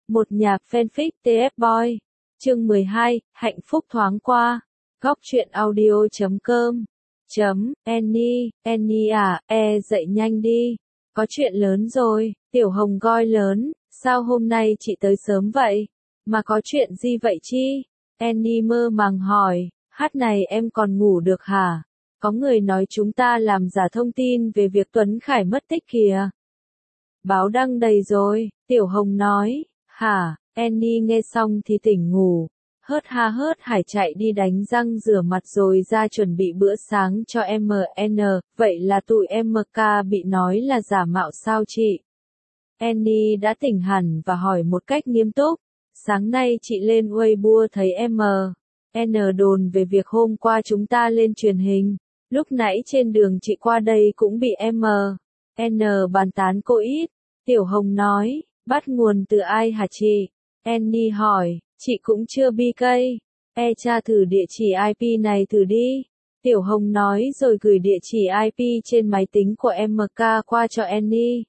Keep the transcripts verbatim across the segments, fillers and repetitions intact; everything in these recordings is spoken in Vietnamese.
Một nhà fanfic tê ép Boy. Chương mười hai, hạnh phúc thoáng qua. Góc truyện audio chấm com. Chấm, Annie, Annie à, e dậy nhanh đi. Có chuyện lớn rồi, Tiểu Hồng Goi lớn, sao hôm nay chị tới sớm vậy? Mà có chuyện gì vậy chi? Annie mơ màng hỏi, hát này em còn ngủ được hả? Có người nói chúng ta làm giả thông tin về việc Tuấn Khải mất tích kìa. Báo đăng đầy rồi, Tiểu Hồng nói, hả? Annie nghe xong thì tỉnh ngủ, hớt ha hớt hải chạy đi đánh răng rửa mặt rồi ra chuẩn bị bữa sáng cho em en, vậy là tụi em ca bị nói là giả mạo sao chị? Annie đã tỉnh hẳn và hỏi một cách nghiêm túc, sáng nay chị lên Weibo thấy em en đồn về việc hôm qua chúng ta lên truyền hình, lúc nãy trên đường chị qua đây cũng bị em en bàn tán cô ít. Tiểu Hồng nói, bắt nguồn từ ai hả chị? Annie hỏi, chị cũng chưa bi cây. E tra thử địa chỉ i pê này thử đi. Tiểu Hồng nói rồi gửi địa chỉ i pê trên máy tính của em ca qua cho Annie.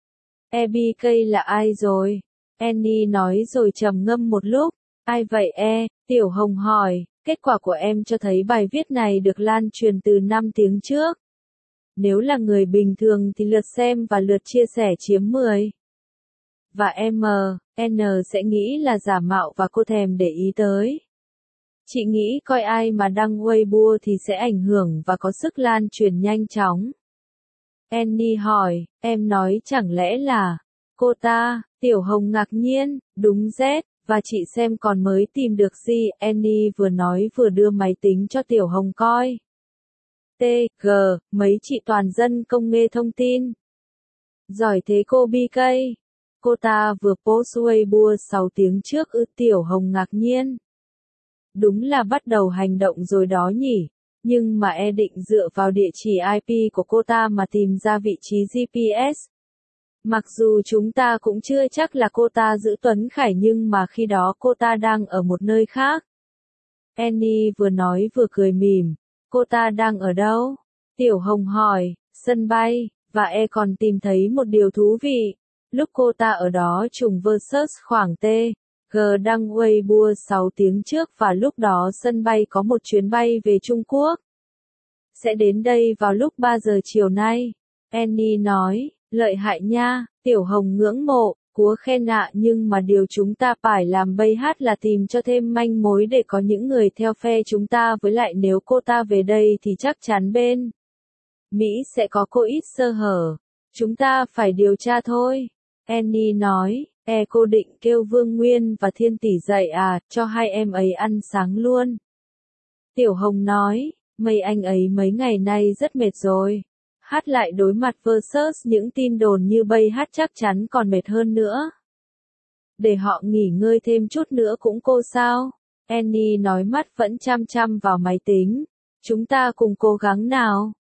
E bi cây là ai rồi? Annie nói rồi trầm ngâm một lúc. Ai vậy e? Tiểu Hồng hỏi, kết quả của em cho thấy bài viết này được lan truyền từ năm tiếng trước. Nếu là người bình thường thì lượt xem và lượt chia sẻ chiếm mười. Và em en sẽ nghĩ là giả mạo và cô thèm để ý tới. Chị nghĩ coi ai mà đăng Weibo thì sẽ ảnh hưởng và có sức lan truyền nhanh chóng. Annie hỏi, em nói chẳng lẽ là cô ta? Tiểu Hồng ngạc nhiên, đúng Z, và chị xem còn mới tìm được gì? Annie vừa nói vừa đưa máy tính cho Tiểu Hồng coi. T, G, mấy chị toàn dân công nghệ thông tin. Giỏi thế cô bi cây. Cô ta vừa post Weibo sáu tiếng trước ư? Tiểu Hồng ngạc nhiên. Đúng là bắt đầu hành động rồi đó nhỉ, nhưng mà e định dựa vào địa chỉ i pê của cô ta mà tìm ra vị trí giê pê ét. Mặc dù chúng ta cũng chưa chắc là cô ta giữ Tuấn Khải nhưng mà khi đó cô ta đang ở một nơi khác. Annie vừa nói vừa cười mỉm, cô ta đang ở đâu? Tiểu Hồng hỏi, sân bay, và e còn tìm thấy một điều thú vị. Lúc cô ta ở đó trùng versus khoảng T, G đăng Weibo sáu tiếng trước và lúc đó sân bay có một chuyến bay về Trung Quốc. Sẽ đến đây vào lúc ba giờ chiều nay. Annie nói, lợi hại nha, Tiểu Hồng ngưỡng mộ, cúa khen ạ nhưng mà điều chúng ta phải làm bây hát là tìm cho thêm manh mối để có những người theo phe chúng ta với lại nếu cô ta về đây thì chắc chắn bên Mỹ sẽ có cô ít sơ hở. Chúng ta phải điều tra thôi. Annie nói, e cô định kêu Vương Nguyên và Thiên Tỷ dậy à, cho hai em ấy ăn sáng luôn. Tiểu Hồng nói, mấy anh ấy mấy ngày nay rất mệt rồi. Hát lại đối mặt versus những tin đồn như bây hát chắc chắn còn mệt hơn nữa. Để họ nghỉ ngơi thêm chút nữa cũng cô sao? Annie nói mắt vẫn chăm chăm vào máy tính. Chúng ta cùng cố gắng nào.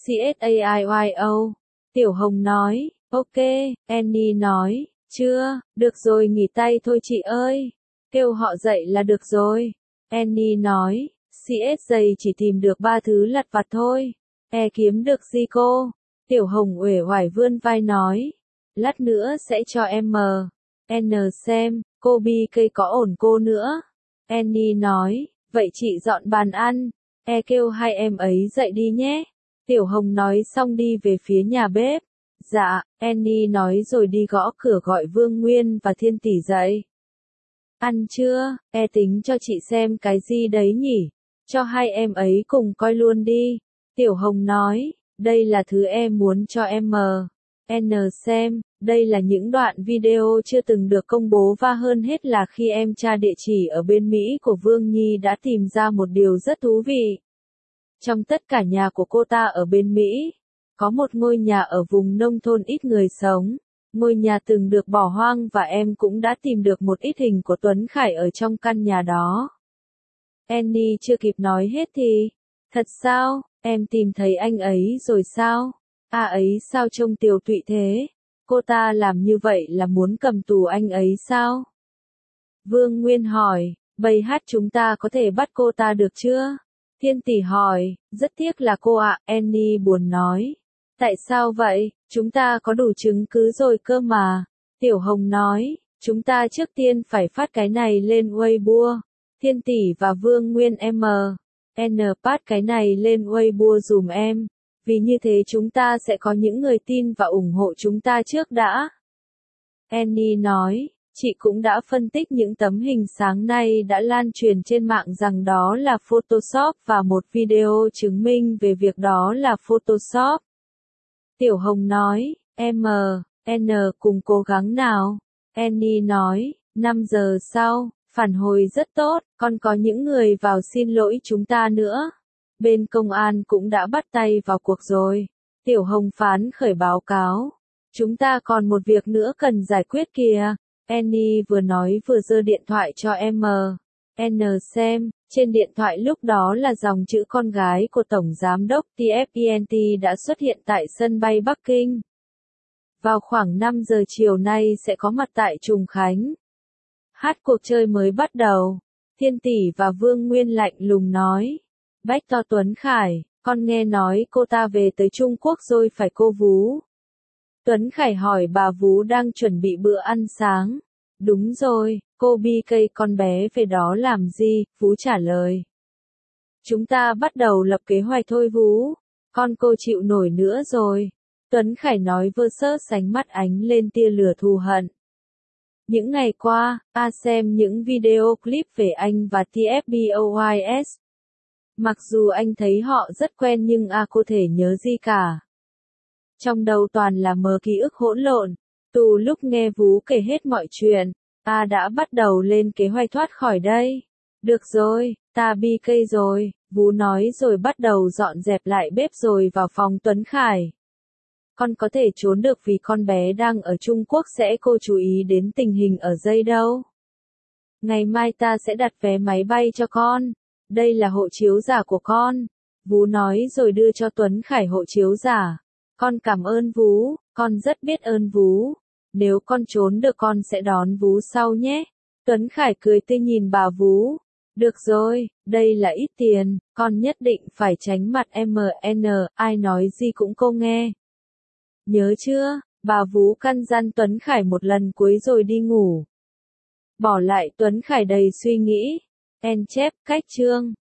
CSAIYO. Tiểu Hồng nói, ok, Annie nói, chưa, được rồi nghỉ tay thôi chị ơi. Kêu họ dậy là được rồi. Annie nói, xê ét giày chỉ tìm được ba thứ lặt vặt thôi. E kiếm được gì cô? Tiểu Hồng uể oải vươn vai nói. Lát nữa sẽ cho em en xem, cô bi cây có ổn cô nữa. Annie nói, vậy chị dọn bàn ăn. E kêu hai em ấy dậy đi nhé. Tiểu Hồng nói xong đi về phía nhà bếp. Dạ, Annie nói rồi đi gõ cửa gọi Vương Nguyên và Thiên Tỷ dậy. Ăn chưa? E tính cho chị xem cái gì đấy nhỉ? Cho hai em ấy cùng coi luôn đi. Tiểu Hồng nói, đây là thứ em muốn cho em en xem, đây là những đoạn video chưa từng được công bố và hơn hết là khi em tra địa chỉ ở bên Mỹ của Vương Nhi đã tìm ra một điều rất thú vị. Trong tất cả nhà của cô ta ở bên Mỹ, có một ngôi nhà ở vùng nông thôn ít người sống. Ngôi nhà từng được bỏ hoang và em cũng đã tìm được một ít hình của Tuấn Khải ở trong căn nhà đó. Annie chưa kịp nói hết thì, thật sao, em tìm thấy anh ấy rồi sao? À ấy sao trông tiều tụy thế? Cô ta làm như vậy là muốn cầm tù anh ấy sao? Vương Nguyên hỏi, bây hát chúng ta có thể bắt cô ta được chưa? Thiên Tỷ hỏi, rất tiếc là cô ạ, Annie buồn nói. Tại sao vậy? Chúng ta có đủ chứng cứ rồi cơ mà. Tiểu Hồng nói, Chúng ta trước tiên phải phát cái này lên Weibo. Thiên Tỷ và Vương Nguyên M. N phát cái này lên Weibo dùm em. Vì như thế chúng ta sẽ có những người tin và ủng hộ chúng ta trước đã. Annie nói, chị cũng đã phân tích những tấm hình sáng nay đã lan truyền trên mạng rằng đó là Photoshop và một video chứng minh về việc đó là Photoshop. Tiểu Hồng nói, M. N cùng cố gắng nào. Annie nói, năm giờ sau, phản hồi rất tốt, còn có những người vào xin lỗi chúng ta nữa. Bên công an cũng đã bắt tay vào cuộc rồi. Tiểu Hồng phán khởi báo cáo. Chúng ta còn một việc nữa cần giải quyết kìa. Annie vừa nói vừa giơ điện thoại cho M. N xem, trên điện thoại lúc đó là dòng chữ con gái của Tổng Giám đốc T F E N T đã xuất hiện tại sân bay Bắc Kinh. Vào khoảng năm giờ chiều nay sẽ có mặt tại Trùng Khánh. Hát cuộc chơi mới bắt đầu. Thiên Tỷ và Vương Nguyên lạnh lùng nói. Bách to Tuấn Khải, con nghe nói cô ta về tới Trung Quốc rồi phải cô Vú. Tuấn Khải hỏi bà Vú đang chuẩn bị bữa ăn sáng. Đúng rồi, cô bi cây con bé về đó làm gì, Vú trả lời. Chúng ta bắt đầu lập kế hoạch thôi Vú, con cô chịu nổi nữa rồi. Tuấn Khải nói vơ sơ sánh mắt ánh lên tia lửa thù hận. Những ngày qua, A xem những video clip về anh và T F Boys. Mặc dù anh thấy họ rất quen nhưng A không thể nhớ gì cả. Trong đầu toàn là mớ ký ức hỗn lộn. Từ lúc nghe Vú kể hết mọi chuyện, A đã bắt đầu lên kế hoạch thoát khỏi đây. Được rồi, ta bi cây rồi, Vú nói rồi bắt đầu dọn dẹp lại bếp rồi vào phòng Tuấn Khải. Con có thể trốn được vì con bé đang ở Trung Quốc sẽ cô chú ý đến tình hình ở dây đâu. Ngày mai ta sẽ đặt vé máy bay cho con. Đây là hộ chiếu giả của con. Vú nói rồi đưa cho Tuấn Khải hộ chiếu giả. Con cảm ơn Vú, con rất biết ơn Vú. Nếu con trốn được con sẽ đón Vú sau nhé. Tuấn Khải cười tươi nhìn bà Vú. Được rồi, đây là ít tiền, con nhất định phải tránh mặt M N, ai nói gì cũng cô nghe. Nhớ chưa, bà Vú căn dặn Tuấn Khải một lần cuối rồi đi ngủ. Bỏ lại Tuấn Khải đầy suy nghĩ. En chép, cách chương.